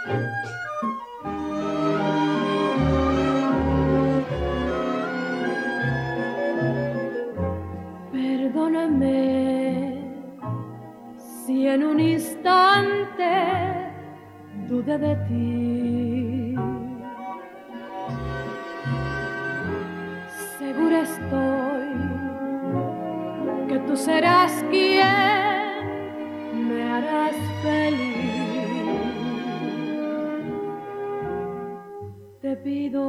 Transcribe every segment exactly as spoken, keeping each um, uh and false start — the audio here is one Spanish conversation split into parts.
Si en un instante dudé de ti, segura estoy que tú serás quien me harás feliz. Te pido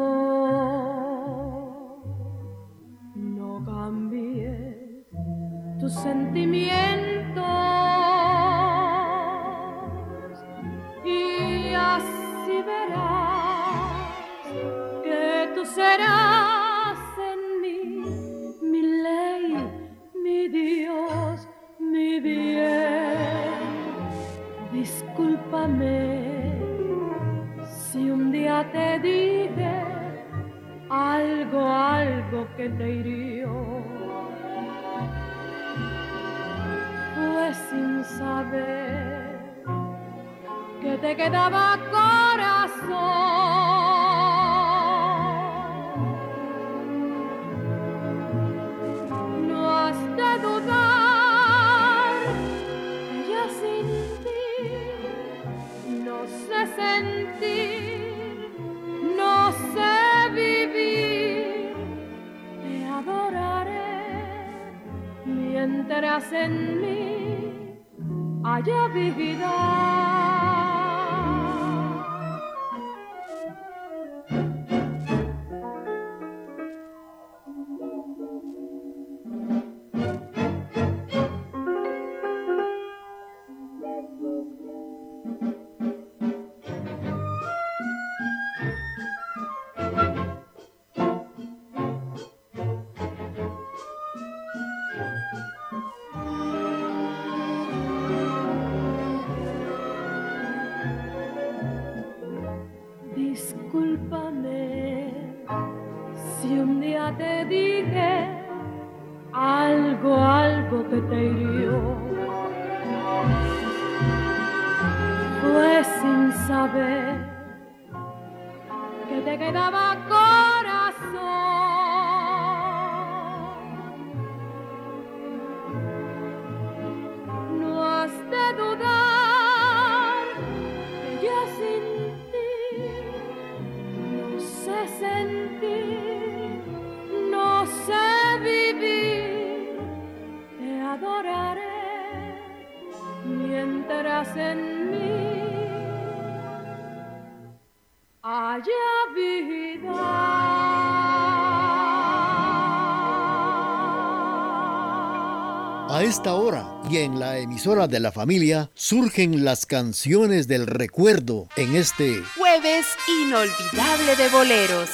no cambies tus sentimientos y así verás que tú serás en mí mi ley, mi Dios, mi bien. Discúlpame si un día te dije algo, algo que te hirió. Fue sin saber que te quedaba corazón. No has de dudar que yo sin ti no sé sentir, no sé vivir. Te adoraré mientras en mí haya vida. Discúlpame si un día te dije algo, algo que te hirió. Fue sin saber que te quedaba corazón. No has de dudar que yo sin sentir, no sé vivir. Te adoraré mientras en mí haya vida. A esta hora y en la emisora de la familia surgen las canciones del recuerdo en este Jueves Inolvidable de Boleros.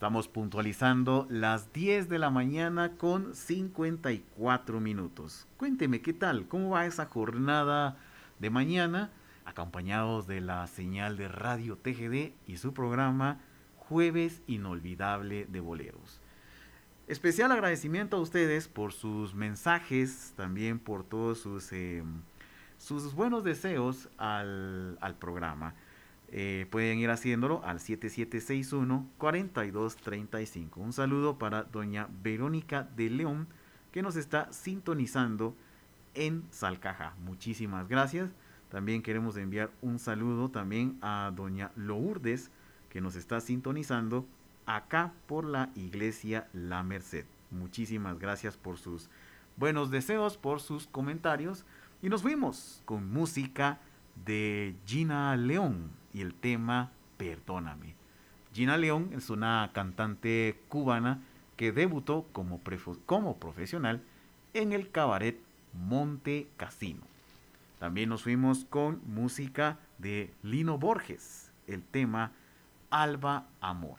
Estamos puntualizando las diez de la mañana con cincuenta y cuatro minutos. Cuénteme, ¿qué tal? ¿Cómo va esa jornada de mañana? Acompañados de la señal de Radio T G D y su programa Jueves Inolvidable de Boleros. Especial agradecimiento a ustedes por sus mensajes, también por todos sus, eh, sus buenos deseos al, al programa. Eh, pueden ir haciéndolo al siete siete seis uno, cuatro dos tres cinco. Un saludo para doña Verónica de León, que nos está sintonizando en Salcajá. Muchísimas gracias. También queremos enviar un saludo también a doña Lourdes, que nos está sintonizando acá por la iglesia La Merced. Muchísimas gracias por sus buenos deseos, por sus comentarios. Y nos fuimos con música de Gina León y el tema Perdóname. Gina León es una cantante cubana que debutó como, prefo- como profesional en el cabaret Monte Casino. También nos fuimos con música de Lino Borges, el tema Alba Amor.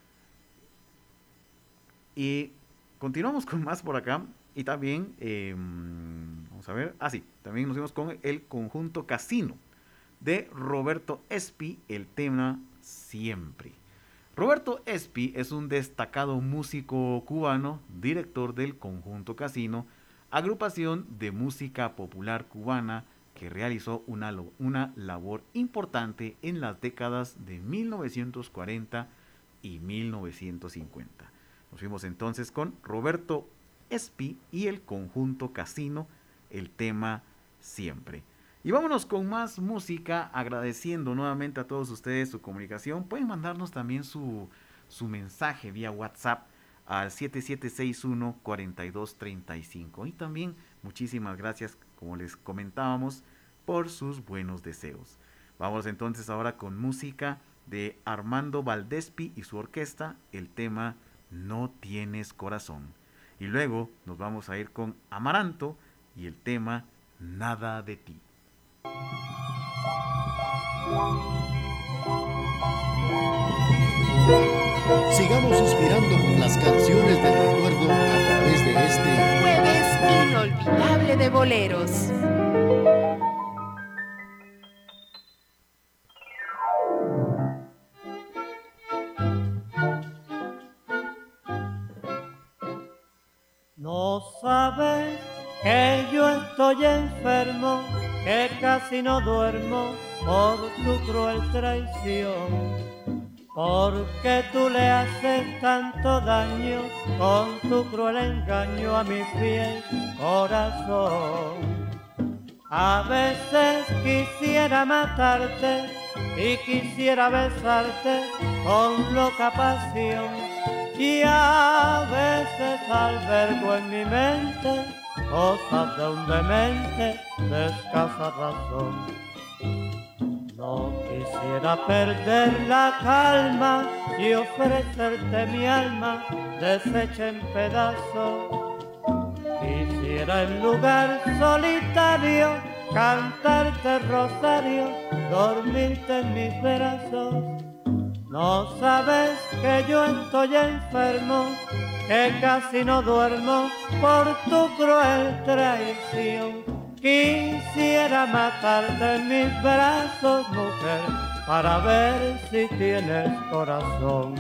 Y continuamos con más por acá. Y también, eh, vamos a ver, ah sí, también nos fuimos con el conjunto Casino de Roberto Espi, el tema Siempre. Roberto Espi es un destacado músico cubano, director del conjunto Casino, agrupación de música popular cubana que realizó una, una labor importante en las décadas de mil novecientos cuarenta y mil novecientos cincuenta. Nos fuimos entonces con Roberto Espi y el conjunto Casino, el tema Siempre. Y vámonos con más música, agradeciendo nuevamente a todos ustedes su comunicación. Pueden mandarnos también su, su mensaje vía WhatsApp al siete siete seis uno, cuatro dos tres cinco. Y también muchísimas gracias, como les comentábamos, por sus buenos deseos. Vamos entonces ahora con música de Armando Valdespi y su orquesta, el tema No Tienes Corazón. Y luego nos vamos a ir con Amaranto y el tema Nada de Ti. Sigamos suspirando por las canciones del recuerdo a través de este Jueves Inolvidable de Boleros. No sabes que yo estoy enfermo, que casi no duermo por tu cruel traición, porque tú le haces tanto daño con tu cruel engaño a mi fiel corazón. A veces quisiera matarte y quisiera besarte con loca pasión, y a veces albergo en mi mente cosas de un demente de escasa razón. No quisiera perder la calma y ofrecerte mi alma deshecha en pedazos. Quisiera en lugar solitario cantarte rosario, dormirte en mis brazos. No sabes que yo estoy enfermo, que casi no duermo por tu cruel traición. Quisiera matarte en mis brazos, mujer, para ver si tienes corazón.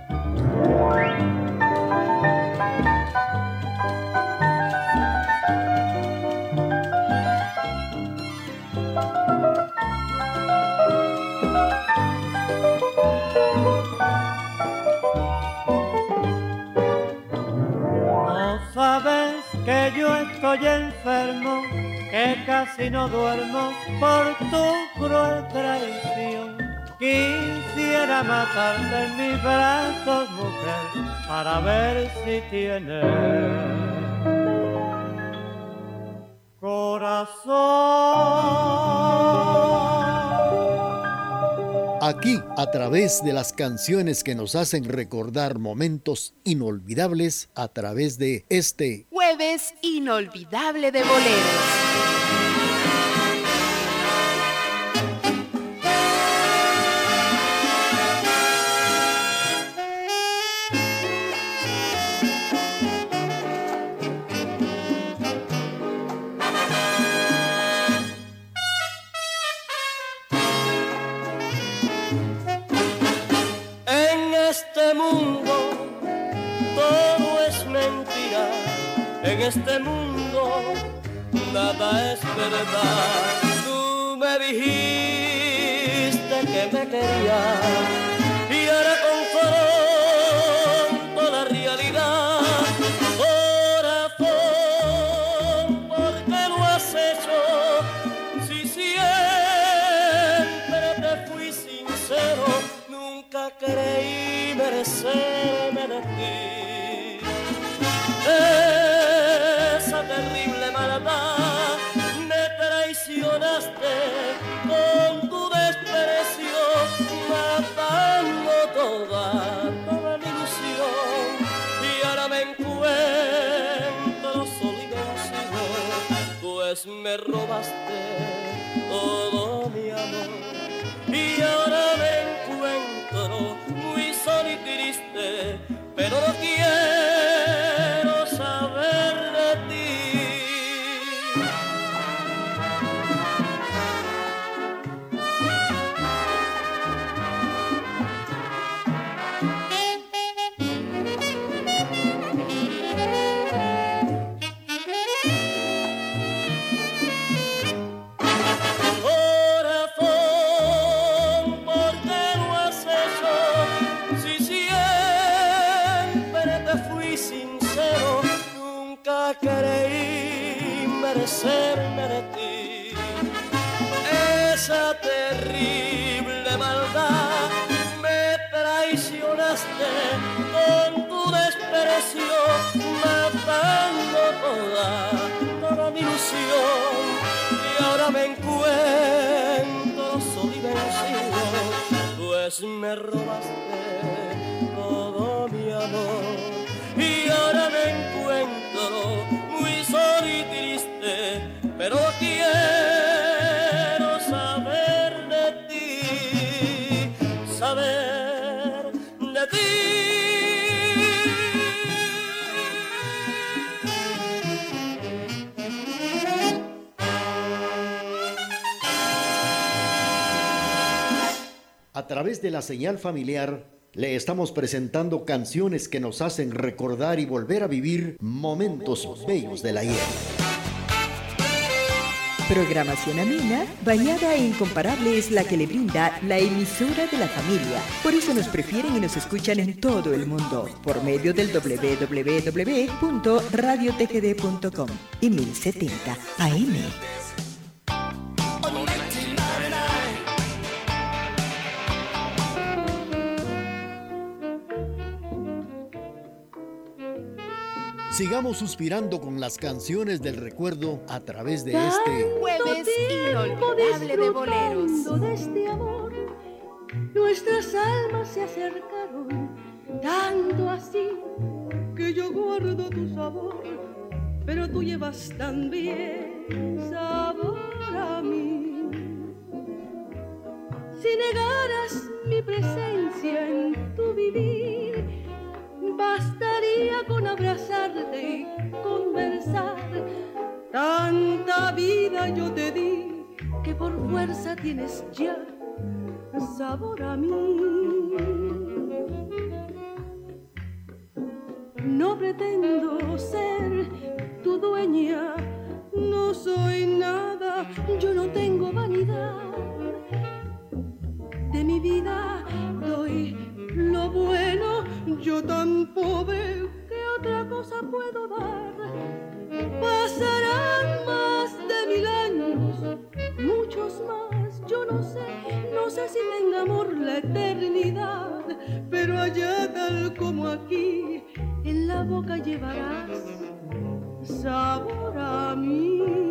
Sabes que yo estoy enfermo, que casi no duermo por tu cruel traición. Quisiera matarte en mis brazos, mujer, para ver si tienes corazón. Aquí, a través de las canciones que nos hacen recordar momentos inolvidables, a través de este Jueves Inolvidable de Boleros. en este mundo nada es verdad. Tú me dijiste que me querías y ahora confronto la realidad. Corazón, ¿por qué lo has hecho? Si siempre te fui sincero, nunca creí merecerme de ti. Esa terrible maldad, me traicionaste con tu desprecio, matando toda, toda mi ilusión. Y ahora me encuentro solo y vencido, pues me robaste todo mi amor. Y ahora me encuentro muy solo y triste, pero no quiero saber de ti. Creí merecerme de ti. Esa terrible maldad, me traicionaste con tu desprecio, matando toda, toda mi ilusión. Y ahora me encuentro solo y vencido, pues me robaste todo mi amor. Y ahora me encuentro muy solo y triste, pero quiero saber de ti, saber de ti. A través de la señal familiar, le estamos presentando canciones que nos hacen recordar y volver a vivir momentos bellos del ayer. Programación amena, bañada e incomparable es la que le brinda la emisora de la familia. Por eso nos prefieren y nos escuchan en todo el mundo, por medio del doble u doble u doble u punto radio t g d punto com y mil setenta A M. Sigamos suspirando con las canciones del recuerdo a través de este Jueves inolvidable de boleros. De este amor, nuestras almas se acercaron, tanto así que yo guardo tu sabor, pero tú llevas también sabor a mí. Si negaras mi presencia en tu vivir, bastaría con abrazarte y conversar. Tanta vida yo te di que por fuerza tienes ya sabor a mí. No pretendo ser tu dueña, no soy nada, yo no tengo vanidad. De mi vida doy lo bueno, yo tan pobre que otra cosa puedo dar. Pasarán más de mil años, muchos más, yo no sé, no sé si tenga amor la eternidad, pero allá tal como aquí, en la boca llevarás sabor a mí.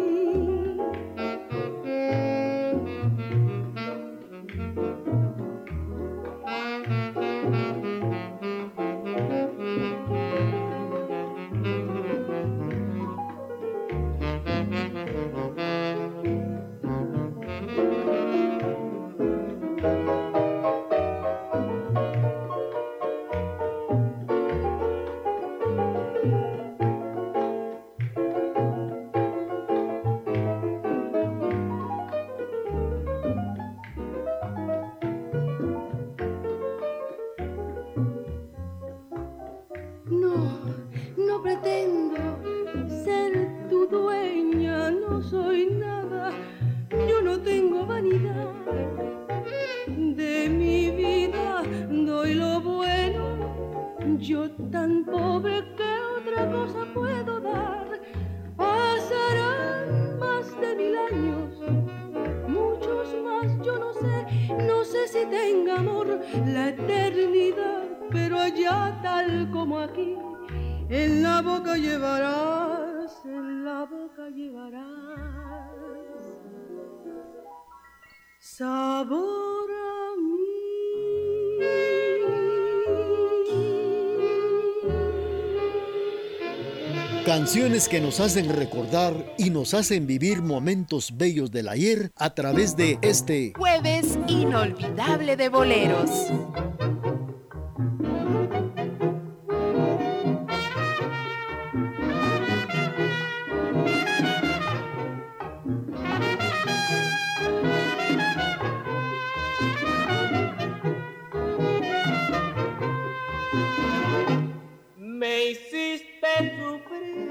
De mi vida doy lo bueno, yo tan pobre que otra cosa puedo dar. Pasarán más de mil años, muchos más, yo no sé, no sé si tenga amor la eternidad, pero allá tal como aquí, en la boca llevarás, en la boca llevarás sabor a mí. Canciones que nos hacen recordar y nos hacen vivir momentos bellos del ayer a través de este Jueves inolvidable de boleros. Me hiciste sufrir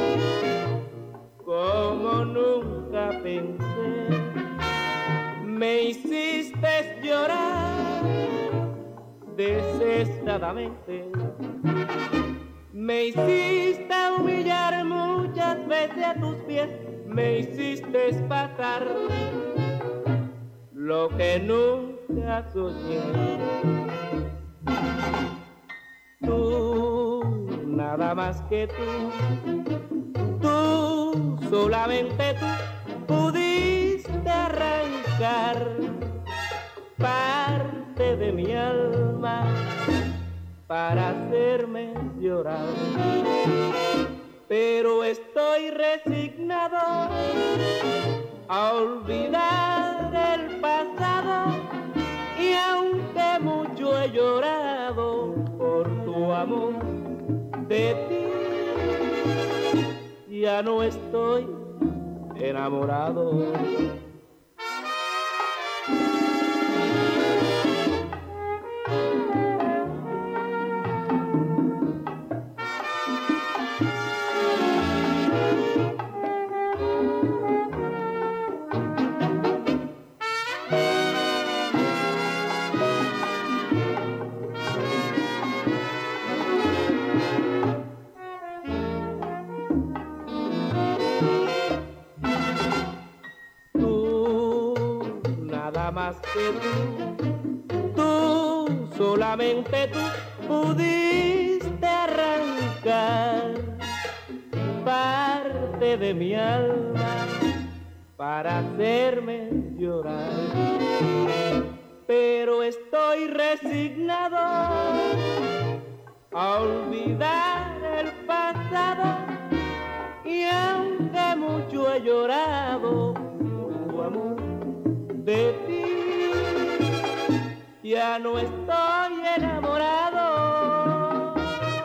como nunca pensé, me hiciste llorar desesperadamente, me hiciste humillar muchas veces a tus pies, me hiciste pasar lo que nunca soñé. Tú, nada más que tú, tú, solamente tú, pudiste arrancar parte de mi alma para hacerme llorar. Pero estoy resignado a olvidar el pasado, y aunque mucho he llorado por tu amor, de ti ya no estoy enamorado. Más que tú, tú, solamente tú, pudiste arrancar parte de mi alma para hacerme llorar. Pero estoy resignado a olvidar el pasado, y aunque mucho he llorado por tu amor, de ti ya no estoy enamorado.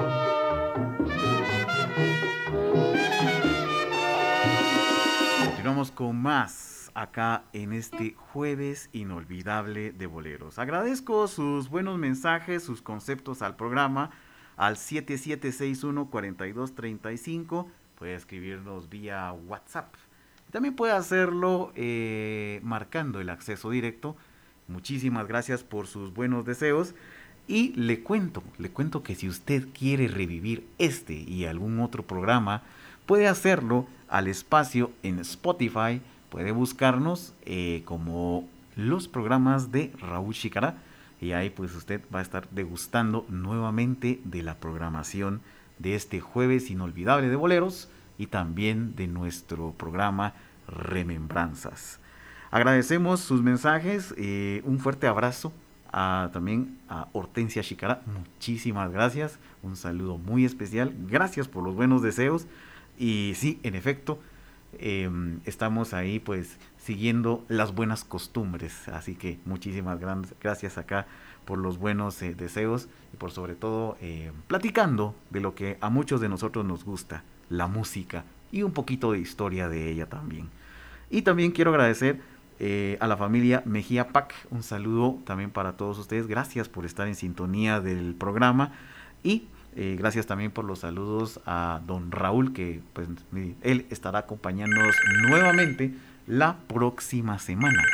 Continuamos con más acá en este jueves inolvidable de boleros. Agradezco sus buenos mensajes, sus conceptos al programa al siete siete seis uno cuatro dos tres cinco. Puede escribirnos vía WhatsApp. También puede hacerlo eh, marcando el acceso directo. Muchísimas gracias por sus buenos deseos. Y le cuento, le cuento que si usted quiere revivir este y algún otro programa, puede hacerlo al espacio en Spotify. Puede buscarnos eh, como los programas de Raúl Chicará. Y ahí pues usted va a estar degustando nuevamente de la programación de este jueves inolvidable de boleros y también de nuestro programa Remembranzas. Agradecemos sus mensajes, eh, un fuerte abrazo a, también a Hortensia Chicará, muchísimas gracias, un saludo muy especial, gracias por los buenos deseos. Y sí, en efecto, eh, estamos ahí pues siguiendo las buenas costumbres, así que muchísimas gran, gracias acá por los buenos eh, deseos y por sobre todo eh, platicando de lo que a muchos de nosotros nos gusta, la música y un poquito de historia de ella también. Y también quiero agradecer eh, a la familia Mejía Pac, un saludo también para todos ustedes, gracias por estar en sintonía del programa y eh, gracias también por los saludos a don Raúl, que pues él estará acompañándonos nuevamente la próxima semana.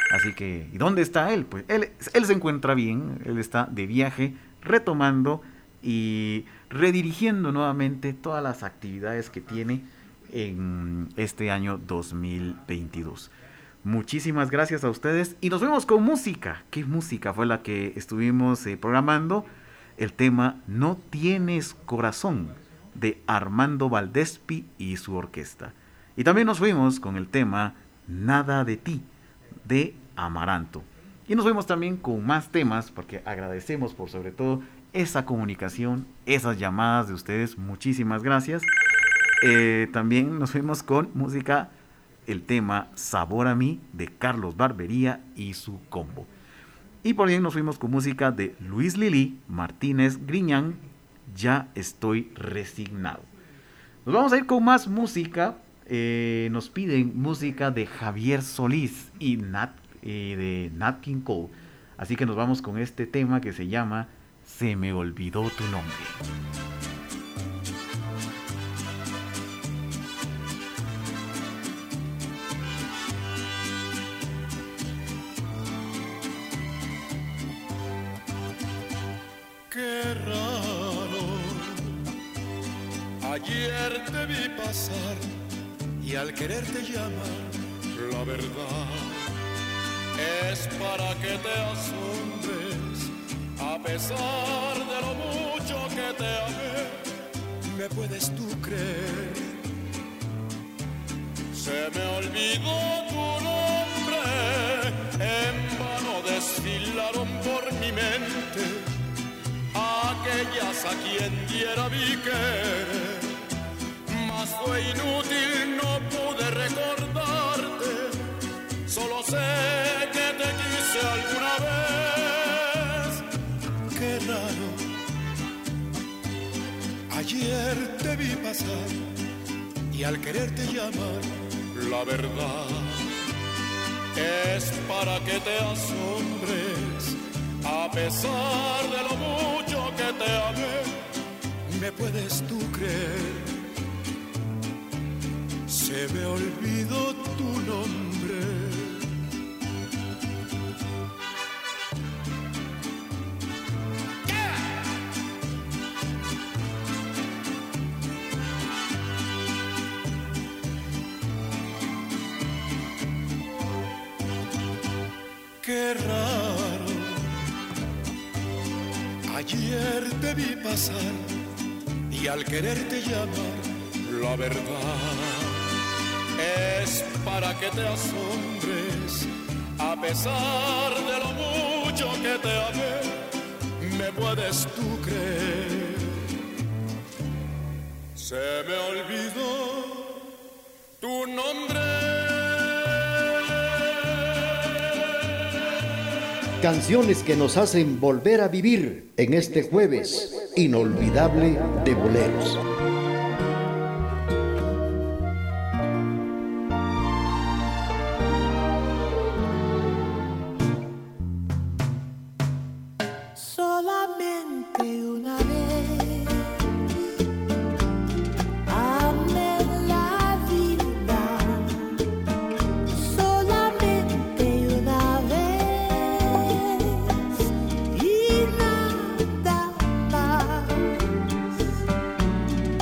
Así que, ¿y dónde está él? Pues él, él se encuentra bien, él está de viaje, retomando y redirigiendo nuevamente todas las actividades que tiene en este año dos mil veintidós. Muchísimas gracias a ustedes y nos vemos con música. ¿Qué música fue la que estuvimos eh, programando? El tema No Tienes Corazón, de Armando Valdespi y su orquesta. Y también nos fuimos con el tema Nada de Ti, de Amaranto. Y nos vemos también con más temas, porque agradecemos por sobre todo esa comunicación, esas llamadas de ustedes. Muchísimas gracias. Eh, también nos fuimos con música, el tema Sabor a Mí, de Carlos Barbería y su combo. Y por bien nos fuimos con música de Luis Lili Martínez Griñán, Ya Estoy Resignado. Nos vamos a ir con más música. Eh, nos piden música de Javier Solís y Nat, eh, de Nat King Cole. Así que nos vamos con este tema que se llama Se me olvidó tu nombre. Qué raro, ayer te vi pasar y al quererte llamar, la verdad es para que te asombres. A pesar de lo mucho que te amé, ¿me puedes tú creer? Se me olvidó tu nombre, en vano desfilaron por mi mente aquellas a quien diera mi querer, mas fue inútil, no pude recordarte, solo sé que te quise alguna vez. Qué raro, ayer te vi pasar y al quererte llamar, la verdad es para que te asombres. A pesar de lo mucho que te amé, ¿me puedes tú creer? Se me olvidó tu nombre. Yeah. Qué raro, ayer te vi pasar y al quererte llamar, la verdad es para que te asombres. A pesar de lo mucho que te amé, ¿me puedes tú creer? Se me olvidó tu nombre. Canciones que nos hacen volver a vivir en este jueves inolvidable de boleros. Solamente una vez amé la vida, solamente una vez y nada más.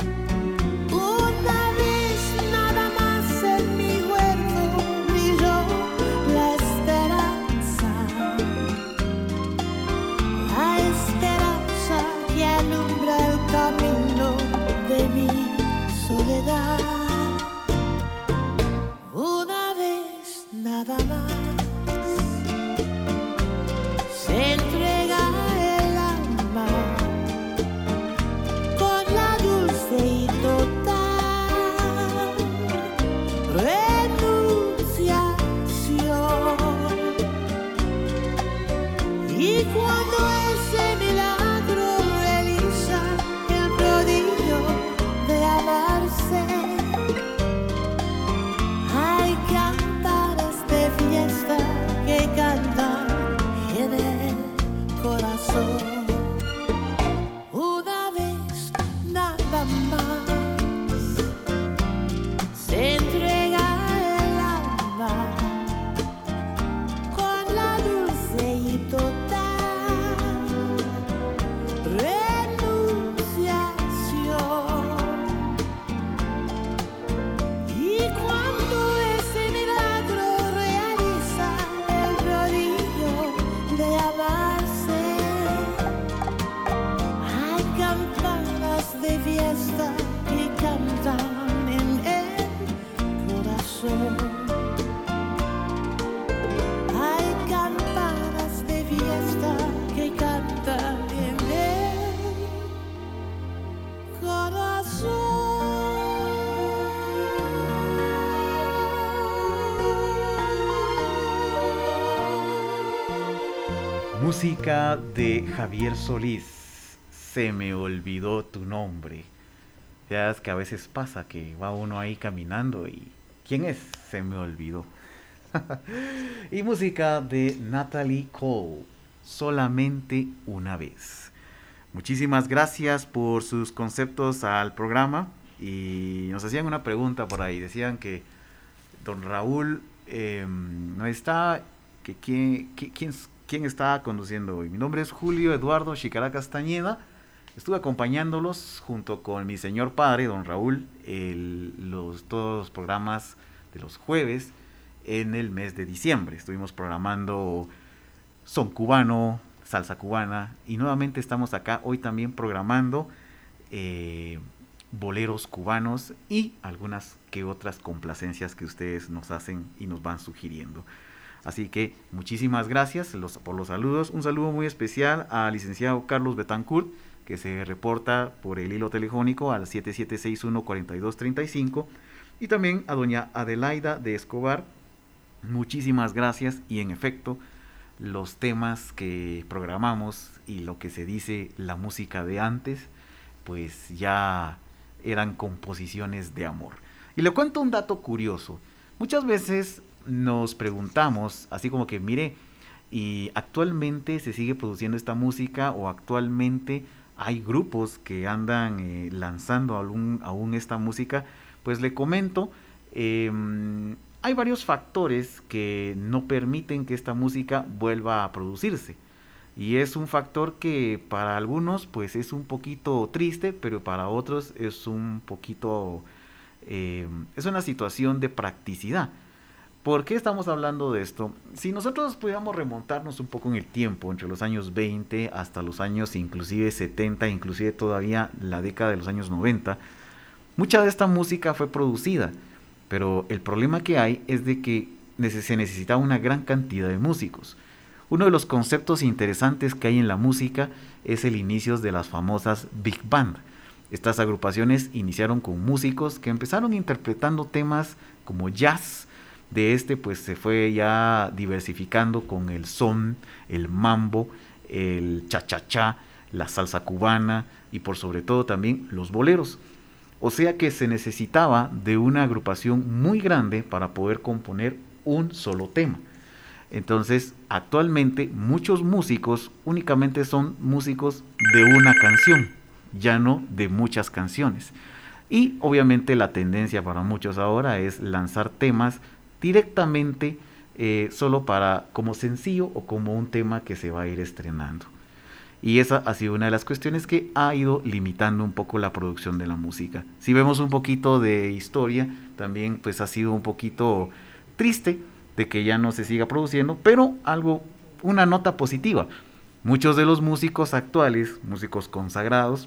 Música de Javier Solís, Se me olvidó tu nombre. Ya es que a veces pasa que va uno ahí caminando y ¿quién es? Se me olvidó. Y música de Natalie Cole, Solamente una vez. Muchísimas gracias por sus conceptos al programa. Y nos hacían una pregunta por ahí. Decían que don Raúl eh, no está, que quién, quién, quién está conduciendo hoy. Mi nombre es Julio Eduardo Chicará Castañeda. Estuve acompañándolos junto con mi señor padre, don Raúl, el, los, todos los programas de los jueves en el mes de diciembre. Estuvimos programando son cubano, salsa cubana, y nuevamente estamos acá hoy también programando eh, boleros cubanos y algunas que otras complacencias que ustedes nos hacen y nos van sugiriendo. Así que muchísimas gracias los, por los saludos. Un saludo muy especial al licenciado Carlos Betancourt, que se reporta por el hilo telefónico al siete siete seis uno, cuatro dos tres cinco, y también a doña Adelaida de Escobar. Muchísimas gracias, y en efecto los temas que programamos y lo que se dice la música de antes, pues ya eran composiciones de amor. Y le cuento un dato curioso. Muchas veces nos preguntamos, así como que mire, y actualmente se sigue produciendo esta música, o actualmente hay grupos que andan eh, lanzando aún, aún esta música. Pues le comento, eh, hay varios factores que no permiten que esta música vuelva a producirse. Y es un factor que para algunos pues es un poquito triste, pero para otros es un poquito, eh, es una situación de practicidad. ¿Por qué estamos hablando de esto? Si nosotros pudiéramos remontarnos un poco en el tiempo, entre los años veinte hasta los años inclusive setenta, inclusive todavía la década de los años noventa, mucha de esta música fue producida, pero el problema que hay es de que se necesitaba una gran cantidad de músicos. Uno de los conceptos interesantes que hay en la música es el inicio de las famosas Big Band. Estas agrupaciones iniciaron con músicos que empezaron interpretando temas como jazz. De este pues se fue ya diversificando con el son, el mambo, el cha-cha-cha, la salsa cubana y por sobre todo también los boleros. O sea que se necesitaba de una agrupación muy grande para poder componer un solo tema. Entonces actualmente muchos músicos únicamente son músicos de una canción, ya no de muchas canciones. Y obviamente la tendencia para muchos ahora es lanzar temas directamente eh, solo para como sencillo o como un tema que se va a ir estrenando. Y esa ha sido una de las cuestiones que ha ido limitando un poco la producción de la música. Si vemos un poquito de historia, también pues ha sido un poquito triste de que ya no se siga produciendo, pero algo, una nota positiva. Muchos de los músicos actuales, músicos consagrados,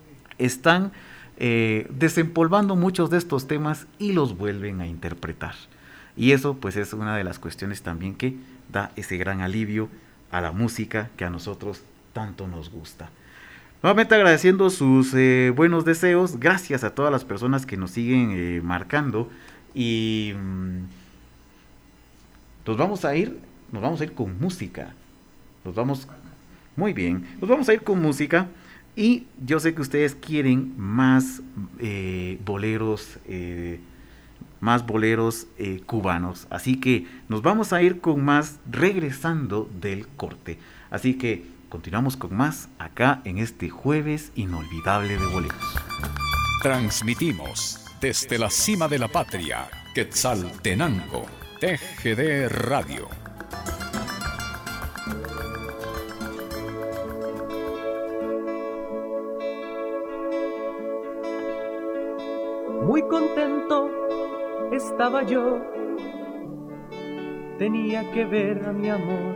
están eh, desempolvando muchos de estos temas y los vuelven a interpretar. Y eso pues es una de las cuestiones también que da ese gran alivio a la música que a nosotros tanto nos gusta. Nuevamente agradeciendo sus eh, buenos deseos, gracias a todas las personas que nos siguen eh, marcando, y mmm, nos vamos a ir, nos vamos a ir con música. Nos vamos, muy bien, nos vamos a ir con música, y yo sé que ustedes quieren más eh, boleros eh, más boleros eh, cubanos, así que nos vamos a ir con más regresando del corte. Así que continuamos con más acá en este jueves inolvidable de boleros. Transmitimos desde la cima de la patria, Quetzaltenango, T G D Radio. Muy contento estaba yo, tenía que ver a mi amor,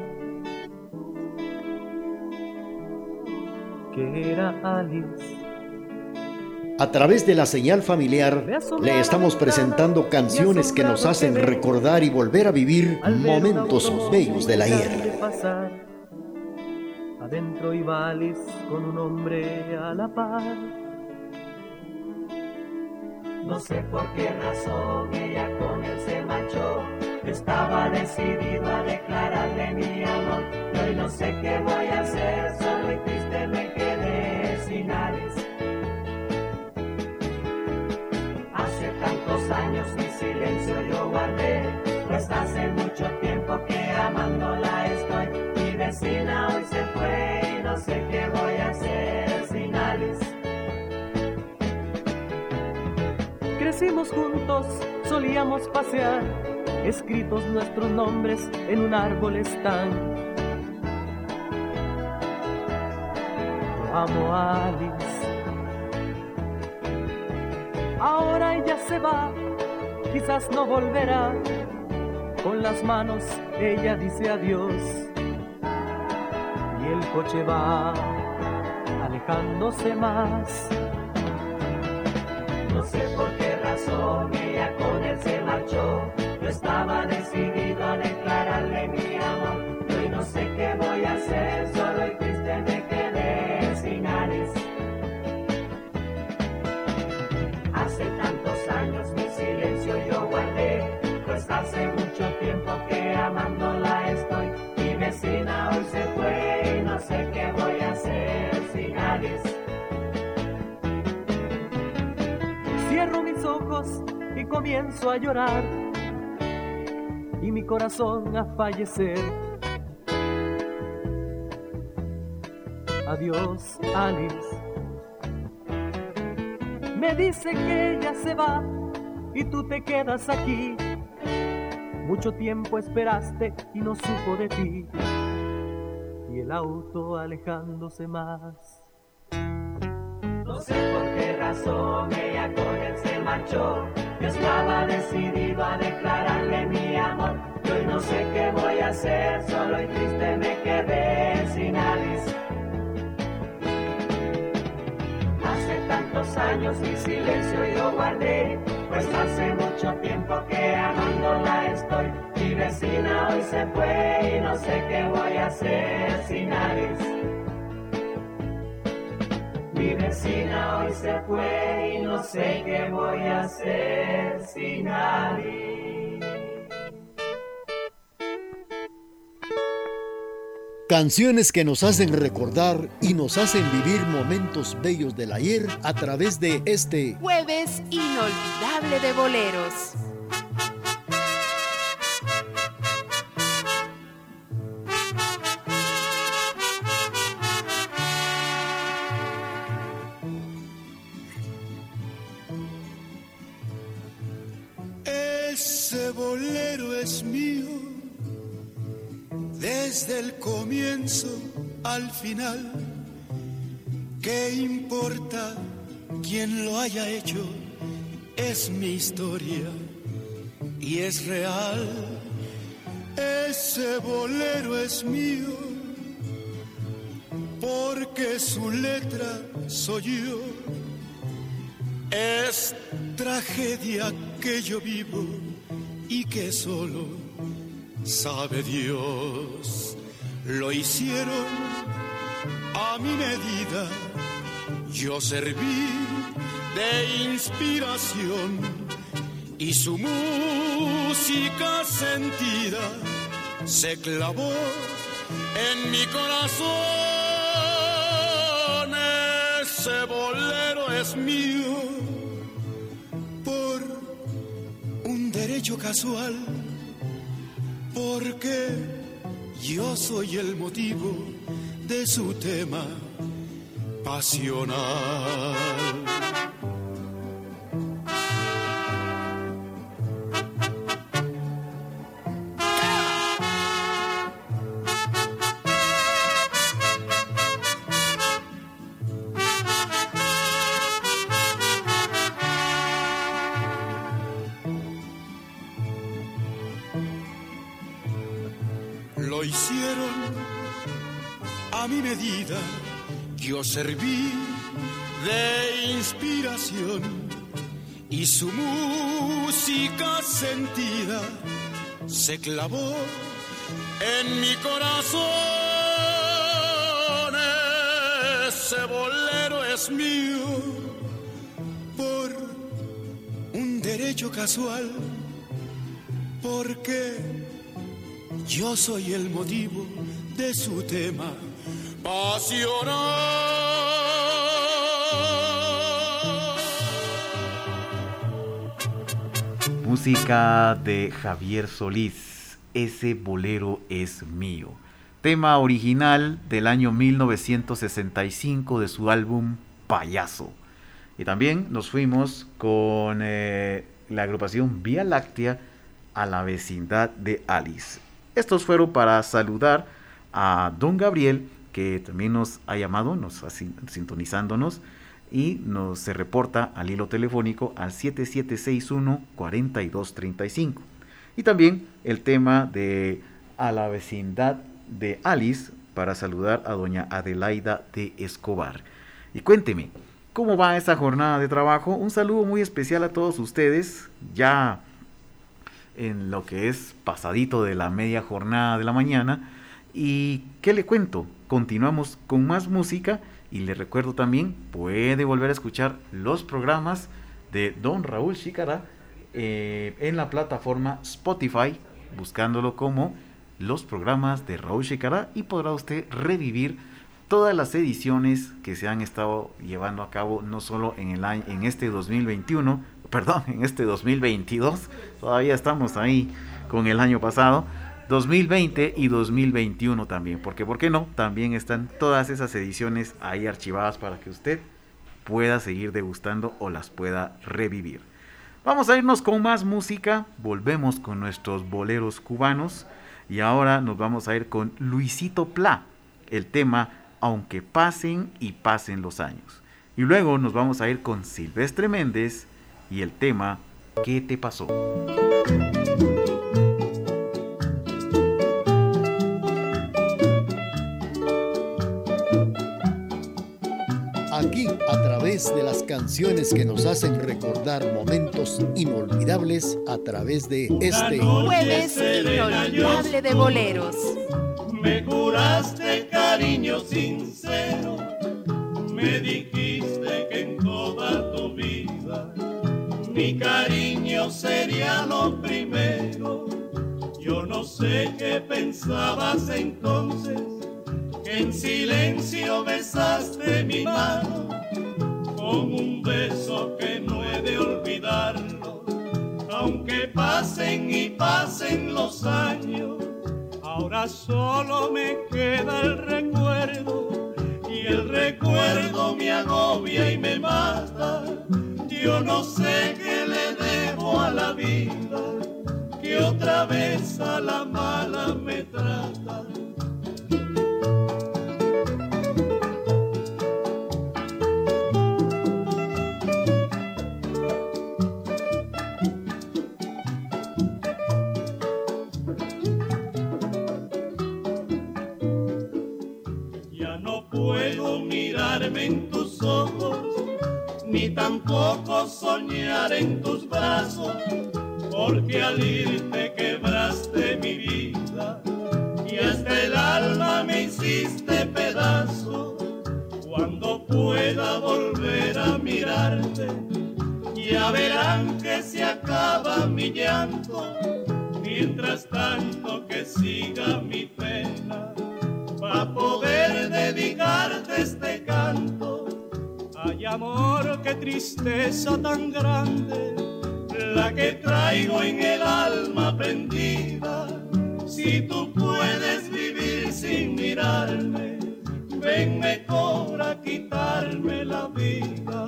que era Alice. A través de la señal familiar le estamos presentando canciones que nos hacen recordar y volver a vivir momentos bellos del ayer. Adentro iba Alice con un hombre a la par. No sé por qué razón ella con él se marchó. Estaba decidido a declararle mi amor. Y hoy no sé qué voy a hacer, solo y triste me quedé sin aires. Hace tantos años mi silencio yo guardé, pues hace mucho tiempo que amándola estoy. Mi vecina hoy se fue y no sé qué voy a hacer sin Alice. Crecimos juntos, solíamos pasear, escritos nuestros nombres en un árbol están. Yo amo a Alice. Ahora ella se va, quizás no volverá. Con las manos ella dice adiós. Y el coche va alejándose más. No sé por qué razón ella con él se marchó. Yo estaba decidido a declararle mi amor. Yo no sé qué voy a hacer, solo y triste me quedé sin Alice. Hace tantos años mi silencio yo guardé, pues hace mucho tiempo que amándola estoy. Mi vecina hoy se fue y no sé qué voy a hacer sin Alice. Cierro mis ojos y comienzo a llorar, y mi corazón a fallecer. Adiós, Alice. Me dice que ella se va y tú te quedas aquí. Mucho tiempo esperaste y no supo de ti. Y el auto alejándose más. No sé por qué razón ella con él se marchó. Yo estaba decidido a declararle mi amor. Yo no sé qué voy a hacer, solo y triste me quedé sin Alice. Hace tantos años mi silencio yo guardé, pues hace mucho tiempo que amándola estoy. Mi vecina hoy se fue y no sé qué voy a hacer sin Alice. Mi vecina hoy se fue y no sé qué voy a hacer sin Alice. Canciones que nos hacen recordar y nos hacen vivir momentos bellos del ayer a través de este Jueves Inolvidable de Boleros. Ese bolero es mío, desde el comienzo al final. ¿Qué importa quién lo haya hecho? Es mi historia y es real. Ese bolero es mío, porque su letra soy yo. Es tragedia que yo vivo y que solo sabe Dios. Lo hicieron a mi medida, yo serví de inspiración y su música sentida se clavó en mi corazón. Ese bolero es mío por un derecho casual, porque yo soy el motivo de su tema pasional. Lo hicieron a mi medida, yo serví de inspiración y su música sentida se clavó en mi corazón. Ese bolero es mío por un derecho casual, porque yo soy el motivo de su tema pasional. Música de Javier Solís, Ese bolero es mío. Tema original del año mil novecientos sesenta y cinco de su álbum Payaso. Y también nos fuimos con eh, la agrupación Vía Láctea, A la vecindad de Alice. Estos fueron para saludar a don Gabriel, que también nos ha llamado, nos ha sintonizándonos, y nos se reporta al hilo telefónico al siete siete seis uno, cuatro dos tres cinco. Y también el tema de A la vecindad de Alice para saludar a doña Adelaida de Escobar. Y cuénteme, ¿cómo va esa jornada de trabajo? Un saludo muy especial a todos ustedes, ya en lo que es pasadito de la media jornada de la mañana. ¿Y qué le cuento? Continuamos con más música y le recuerdo también, puede volver a escuchar los programas de don Raúl Chicará eh, en la plataforma Spotify, buscándolo como los programas de Raúl Chicará, y podrá usted revivir todas las ediciones que se han estado llevando a cabo, no solo en el año, en este dos mil veintiuno, perdón, en este dos mil veintidós, todavía estamos ahí con el año pasado, dos mil veinte y dos mil veintiuno también, porque ¿por qué no? También están todas esas ediciones ahí archivadas para que usted pueda seguir degustando o las pueda revivir. Vamos a irnos con más música, volvemos con nuestros boleros cubanos y ahora nos vamos a ir con Luisito Pla, el tema Aunque pasen y pasen los años. Y luego nos vamos a ir con Silvestre Méndez y el tema ¿Qué te pasó? Aquí, a través de las canciones que nos hacen recordar momentos inolvidables, a través de este Jueves Inolvidable de Boleros. Me juraste cariño sincero, me dijiste que en toda tu vida mi cariño sería lo primero. Yo no sé qué pensabas entonces, que en silencio besaste mi mano con un beso que no he de olvidarlo. Aunque pasen y pasen los años, ahora solo me queda el recuerdo, y el recuerdo me agobia y me mata. Yo no sé qué le debo a la vida, que otra vez a la mala me trata. En tus ojos, ni tampoco soñar en tus brazos, porque al irte quebraste mi vida y hasta el alma me hiciste pedazo. Cuando pueda volver a mirarte, ya verán que se acaba mi llanto, mientras tanto que siga mi pena, para poder dedicarte este canto. Ay, amor, qué tristeza tan grande, la que traigo en el alma prendida. Si tú puedes vivir sin mirarme, ven mejor a quitarme la vida.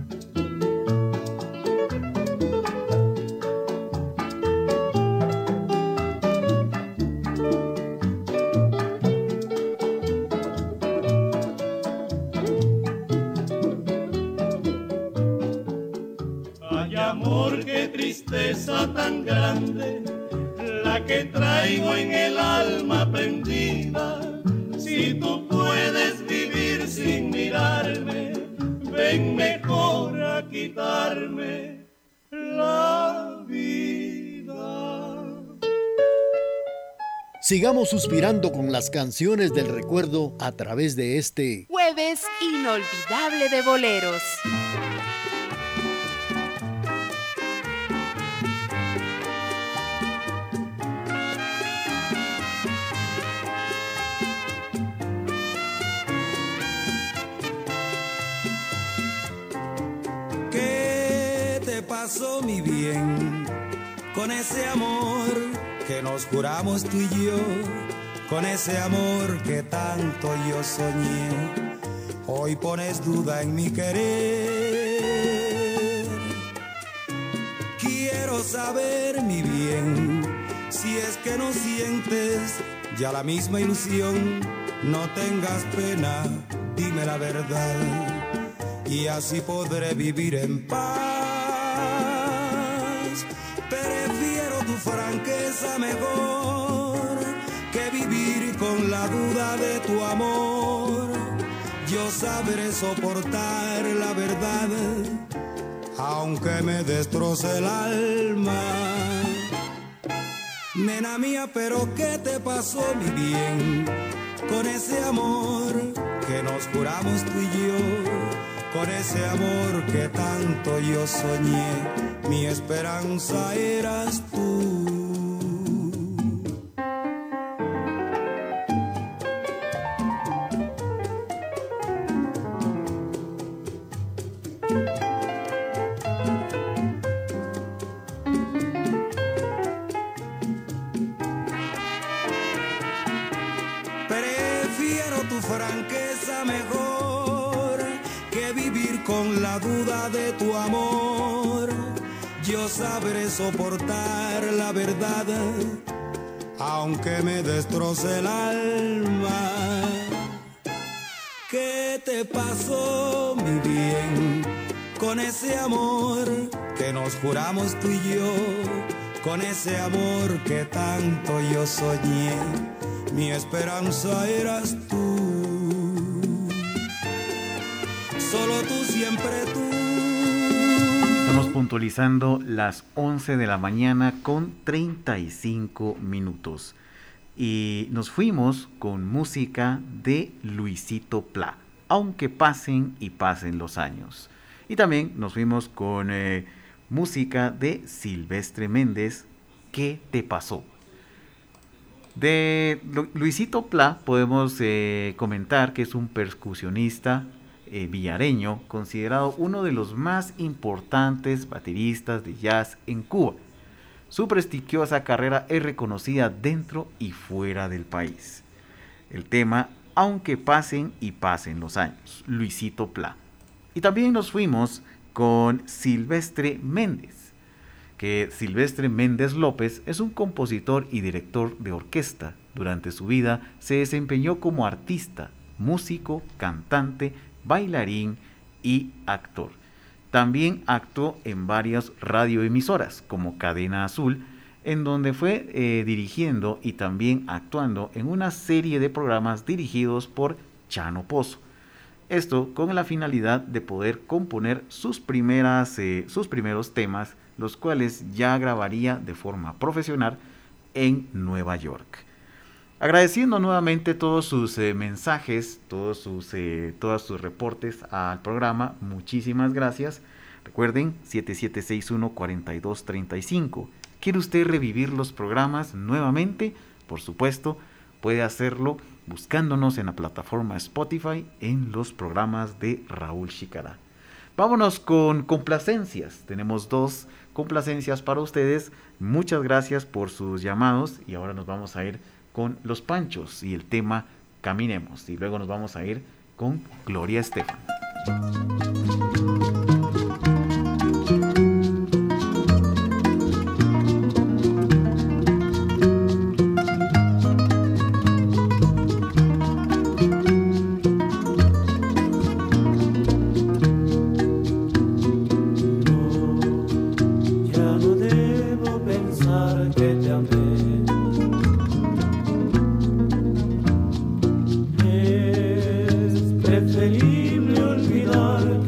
Qué tristeza tan grande, la que traigo en el alma prendida. Si tú puedes vivir sin mirarme, ven mejor a quitarme la vida. Sigamos suspirando con las canciones del recuerdo a través de este Jueves Inolvidable de Boleros. pasó, mi bien, con ese amor que nos juramos tú y yo, con ese amor que tanto yo soñé? Hoy pones duda en mi querer. Quiero saber, mi bien, si es que no sientes ya la misma ilusión. No tengas pena, dime la verdad, y así podré vivir en paz. Prefiero tu franqueza mejor que vivir con la duda de tu amor. Yo sabré soportar la verdad, aunque me destroce el alma. Nena mía, pero ¿qué te pasó, mi bien, con ese amor que nos juramos tú y yo, con ese amor que tanto yo soñé? Mi esperanza eras tú. Franqueza mejor que vivir con la duda de tu amor. Yo sabré soportar la verdad, aunque me destroce el alma. ¿Qué te pasó, mi bien, con ese amor que nos juramos tú y yo, con ese amor que tanto yo soñé? Mi esperanza eras tú. Solo tú, siempre tú. Estamos puntualizando las once de la mañana con treinta y cinco minutos. Y nos fuimos con música de Luisito Pla, aunque pasen y pasen los años. Y también nos fuimos con eh, música de Silvestre Méndez, ¿Qué te pasó? De Luisito Pla podemos eh, comentar que es un percusionista eh, villareño, considerado uno de los más importantes bateristas de jazz en Cuba. Su prestigiosa carrera es reconocida dentro y fuera del país. El tema, aunque pasen y pasen los años, Luisito Pla. Y también nos fuimos con Silvestre Méndez, que Silvestre Méndez López es un compositor y director de orquesta. Durante su vida se desempeñó como artista, músico, cantante, bailarín y actor. También actuó en varias radioemisoras como Cadena Azul, en donde fue eh, dirigiendo y también actuando en una serie de programas dirigidos por Chano Pozo. Esto con la finalidad de poder componer sus, primeras, eh, sus primeros temas, los cuales ya grabaría de forma profesional en Nueva York. Agradeciendo nuevamente todos sus eh, mensajes, todos sus, eh, todos sus reportes al programa, muchísimas gracias. Recuerden, siete siete seis uno, cuatro dos tres cinco. ¿Quiere usted revivir los programas nuevamente? Por supuesto, puede hacerlo buscándonos en la plataforma Spotify en los programas de Raúl Chicará. Vámonos con complacencias. Tenemos dos complacencias para ustedes. Muchas gracias por sus llamados y ahora nos vamos a ir con Los Panchos y el tema Caminemos, y luego nos vamos a ir con Gloria Estefan. Preferible olvidar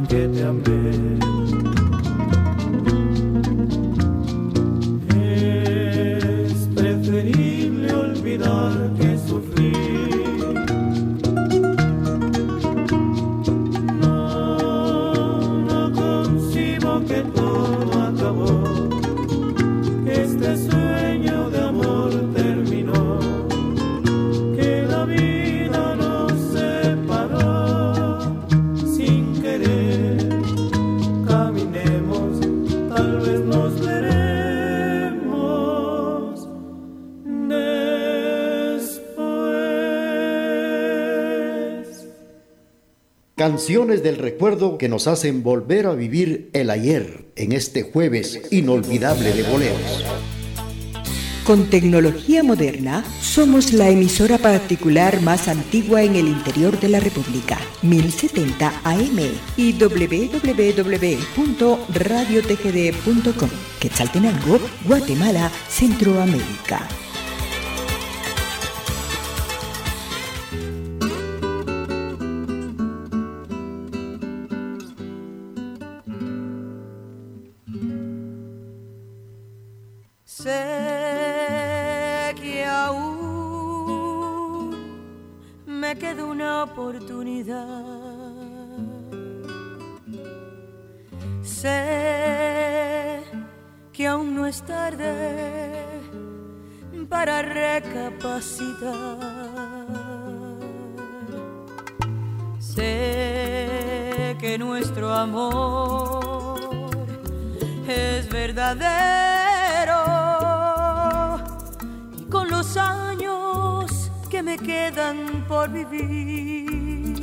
que te amé. Es preferible olvidar que sufrir. No, no concibo que todo acabó, que este sueño de amor terminó, que la vida nos separó sin querer. Caminemos, tal vez nos veremos después. Canciones del recuerdo que nos hacen volver a vivir el ayer en este jueves inolvidable de boleros. Con tecnología moderna, somos la emisora particular más antigua en el interior de la República, mil setenta A M y doble u doble u doble u punto radio t g d punto com, Quetzaltenango, Guatemala, Centroamérica. Sé que aún me queda una oportunidad. Sé que aún no es tarde para recapacitar. Sé que nuestro amor es verdadero. Con los años que me quedan por vivir,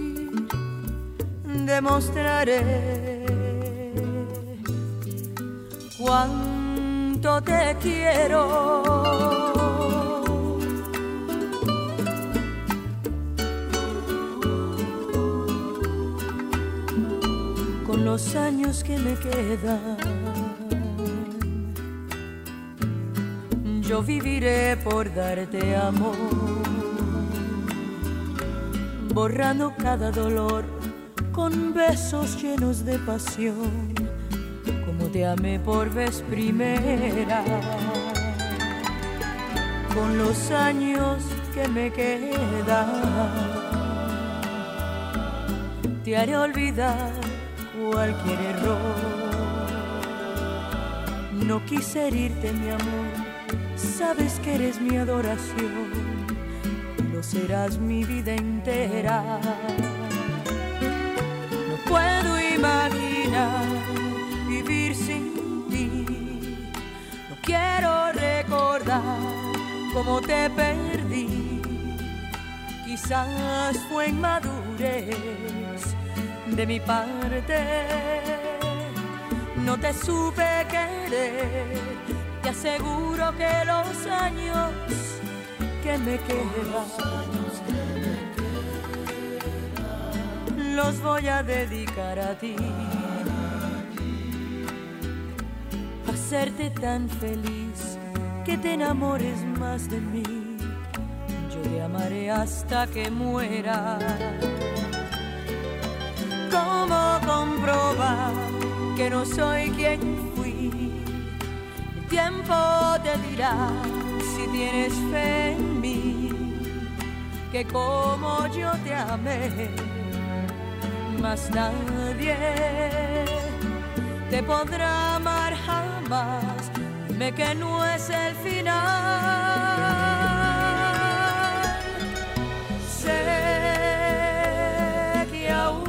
demostraré cuánto te quiero. Con los años que me quedan, yo viviré por darte amor, borrando cada dolor con besos llenos de pasión, como te amé por vez primera. Con los años que me quedan, te haré olvidar cualquier error. No quise herirte, mi amor, sabes que eres mi adoración y lo serás mi vida entera. No puedo imaginar vivir sin ti. No quiero recordar cómo te perdí. Quizás fue inmadurez de mi parte. No te supe querer. Te aseguro que los años que me quedan los voy a dedicar a ti, a hacerte tan feliz que te enamores más de mí. Yo te amaré hasta que muera. ¿Cómo comprobar que no soy quien fui? El tiempo te dirá si tienes fe en mí, que como yo te amé, más nadie te podrá amar jamás. Dime que no es el final. Sé que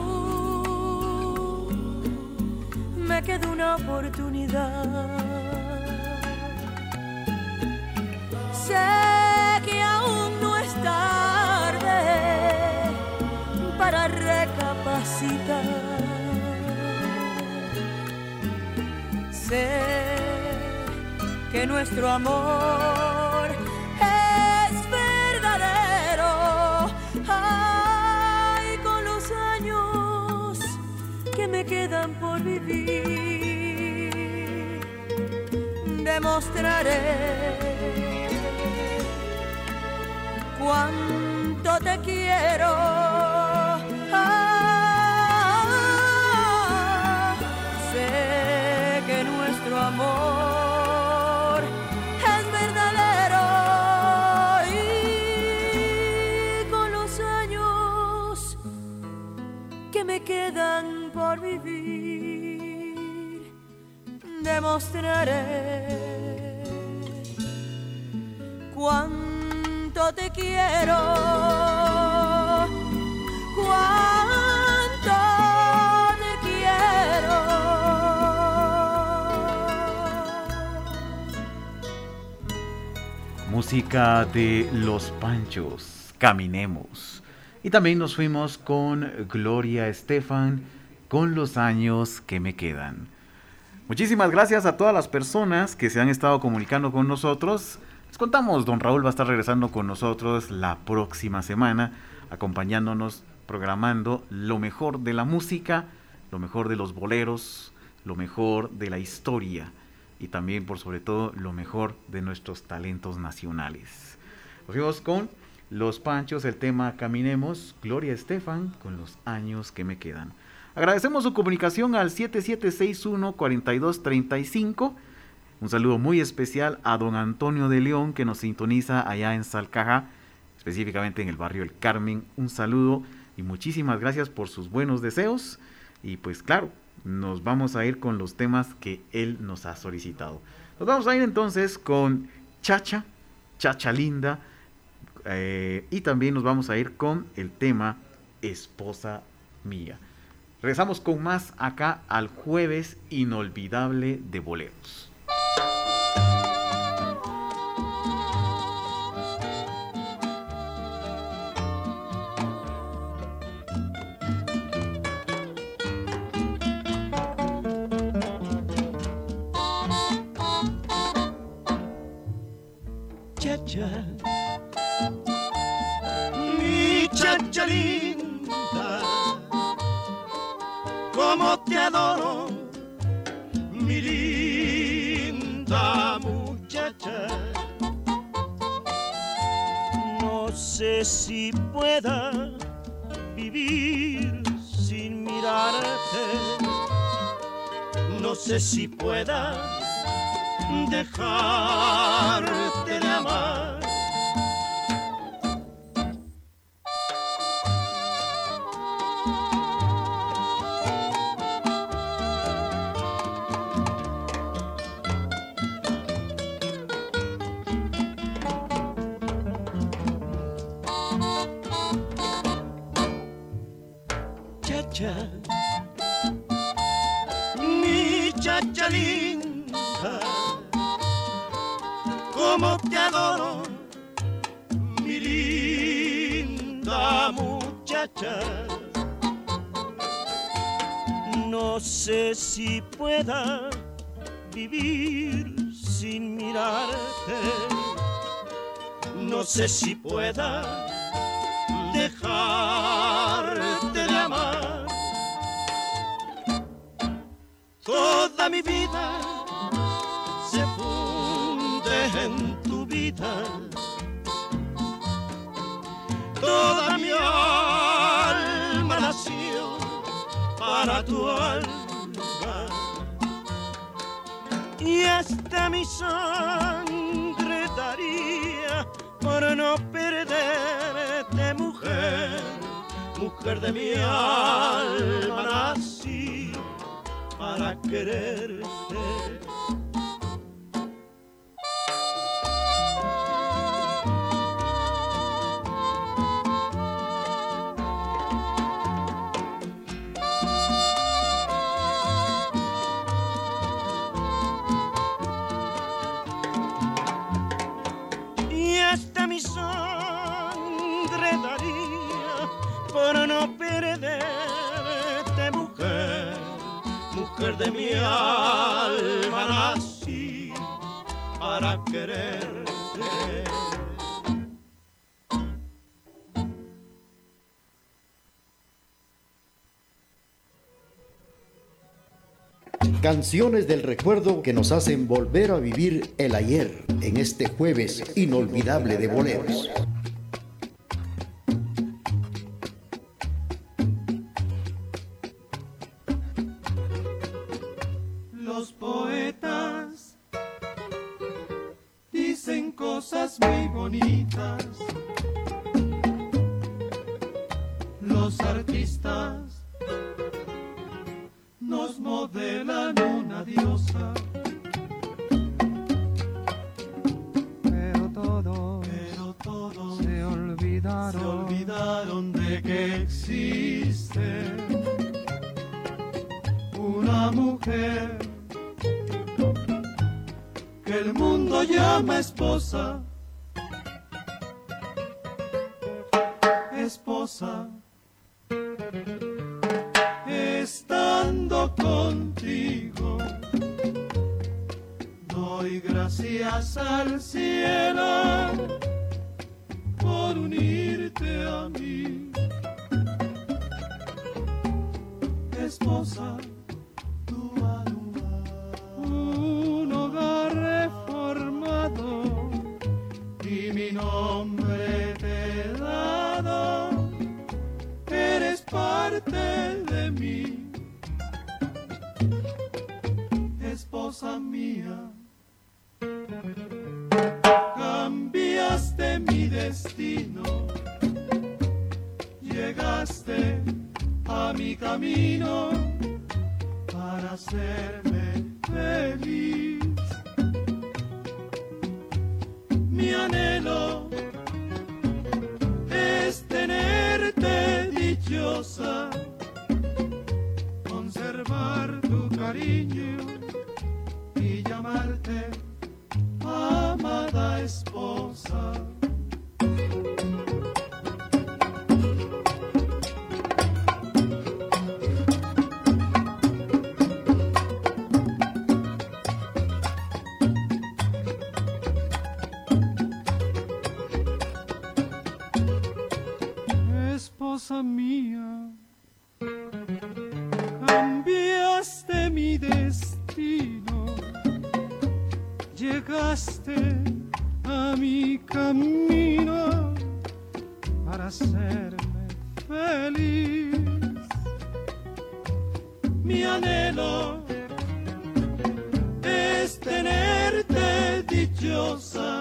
aún me queda una oportunidad. Sé que aún no es tarde para recapacitar. Sé que nuestro amor es verdadero. Ay, con los años que me quedan por vivir, demostraré cuánto te quiero. Ay, demostraré cuánto te quiero, cuánto te quiero. Música de Los Panchos, Caminemos. Y también nos fuimos con Gloria Estefan, con Los años que me quedan. Muchísimas gracias a todas las personas que se han estado comunicando con nosotros. Les contamos, don Raúl va a estar regresando con nosotros la próxima semana, acompañándonos, programando lo mejor de la música, lo mejor de los boleros, lo mejor de la historia y también, por sobre todo, lo mejor de nuestros talentos nacionales. Nos vemos con Los Panchos, el tema Caminemos, Gloria Estefan, con Los años que me quedan. Agradecemos su comunicación al siete siete seis uno, cuatro dos tres cinco. Un saludo muy especial a don Antonio de León, que nos sintoniza allá en Salcaja, específicamente en el barrio El Carmen. Un saludo y muchísimas gracias por sus buenos deseos. Y pues claro, nos vamos a ir con los temas que él nos ha solicitado. Nos vamos a ir entonces con Chacha, Chacha Linda, eh, y también nos vamos a ir con el tema Esposa Mía. Regresamos con más acá al Jueves Inolvidable de Boleros. Chacha, mi chacha linda, cómo te adoro, mi linda muchacha. No sé si pueda vivir sin mirarte, no sé si pueda dejarte de amar. Chacha, mi chacha linda, cómo te adoro, mi linda muchacha. No sé si pueda vivir sin mirarte, no sé si pueda dejarte de amar. Toda mi vida se funde en tu vida, toda mi alma nació para tu alma, y hasta mi sangre daría por no perderte, mujer, mujer de mi alma, nací para quererte. Y hasta mi sangre daría por no perderte, mujer, mujer de mi alma, nací para quererte. Canciones del recuerdo que nos hacen volver a vivir el ayer en este Jueves Inolvidable de Boleros. Los poetas dicen cosas muy bonitas, los artistas nos modelan una diosa. la mujer que el mundo llama esposa, esposa, estando contigo, doy gracias al cielo por unirte a mí, esposa. Un hogar reformado y mi nombre te he dado, eres parte de mí, esposa mía. Cambiaste mi destino, llegaste a mi camino para hacerme feliz. Mi anhelo es tenerte dichosa, conservar tu cariño y llamarte amada esposa. Esposa mía, cambiaste mi destino, llegaste a mi camino para hacerme feliz. Mi anhelo es tenerte dichosa.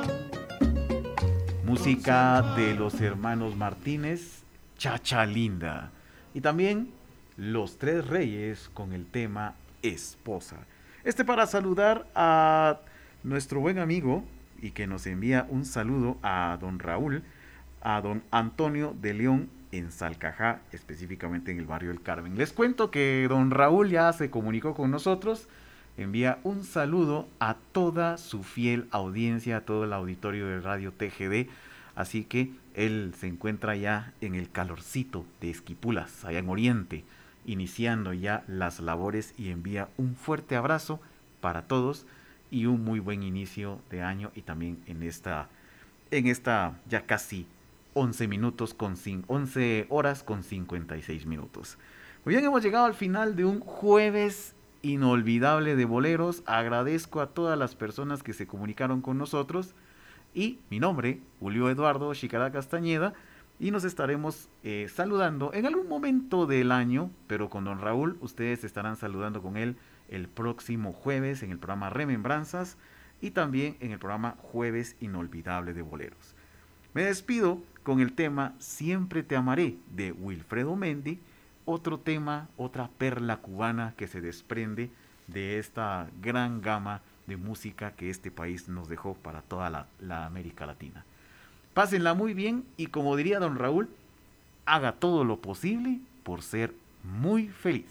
Música de los hermanos Martínez, Chacha Linda. Y también Los Tres Reyes con el tema Esposa. Este para saludar a nuestro buen amigo y que nos envía un saludo a don Raúl, a don Antonio de León en Salcajá, específicamente en el barrio del Carmen. Les cuento que don Raúl ya se comunicó con nosotros, envía un saludo a toda su fiel audiencia, a todo el auditorio de Radio T G D, así que él se encuentra ya en el calorcito de Esquipulas, allá en Oriente, iniciando ya las labores y envía un fuerte abrazo para todos y un muy buen inicio de año y también en esta, en esta ya casi once minutos con once horas con cincuenta y seis minutos. Muy bien, hemos llegado al final de un jueves inolvidable de boleros. Agradezco a todas las personas que se comunicaron con nosotros y mi nombre, Julio Eduardo Chicará Castañeda, y nos estaremos eh, saludando en algún momento del año, pero con don Raúl ustedes estarán saludando con él el próximo jueves en el programa Remembranzas y también en el programa Jueves Inolvidable de Boleros. Me despido con el tema Siempre te amaré de Wilfredo Mendy, otro tema, otra perla cubana que se desprende de esta gran gama de música que este país nos dejó para toda la, la América Latina. Pásenla muy bien y como diría don Raúl, haga todo lo posible por ser muy feliz.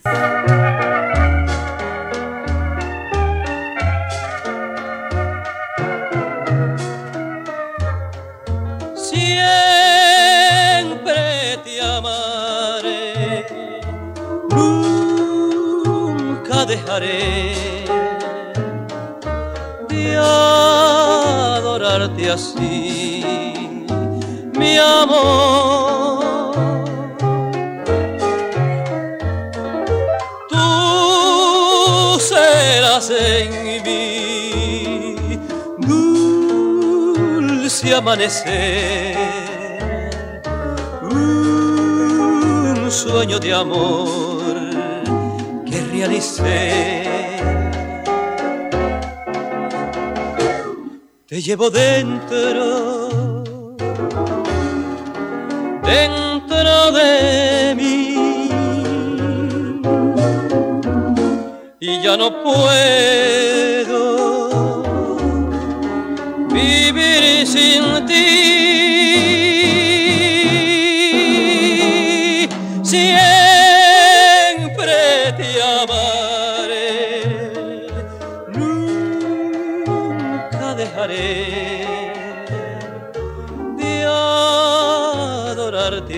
Siempre te amaré, nunca dejaré de adorarte así, mi amor. Tú serás en mí dulce amanecer, un sueño de amor que realicé. Te llevo dentro, dentro de mí, y ya no puedo vivir sin ti. Siempre te amaré,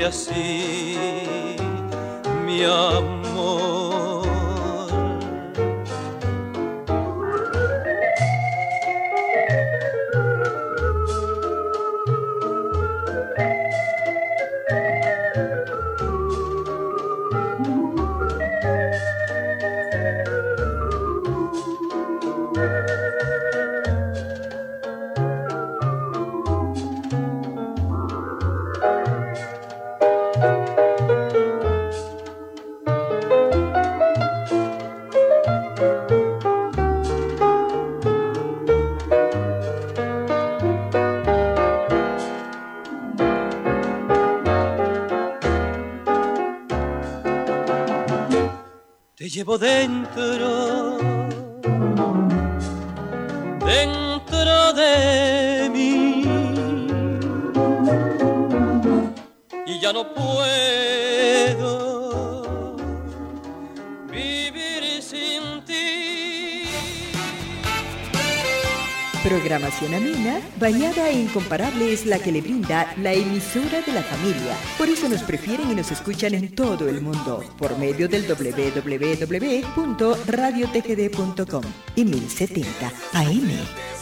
así, mi amor. Te llevo dentro, dentro de mí, y ya no puedo vivir sin ti. Programación amena, bañada e incomparable es la que le brinda la emisora de la familia. Por eso nos prefieren y nos escuchan en todo el mundo, por medio del doble u doble u doble u punto radio t g d punto com y mil setenta A M.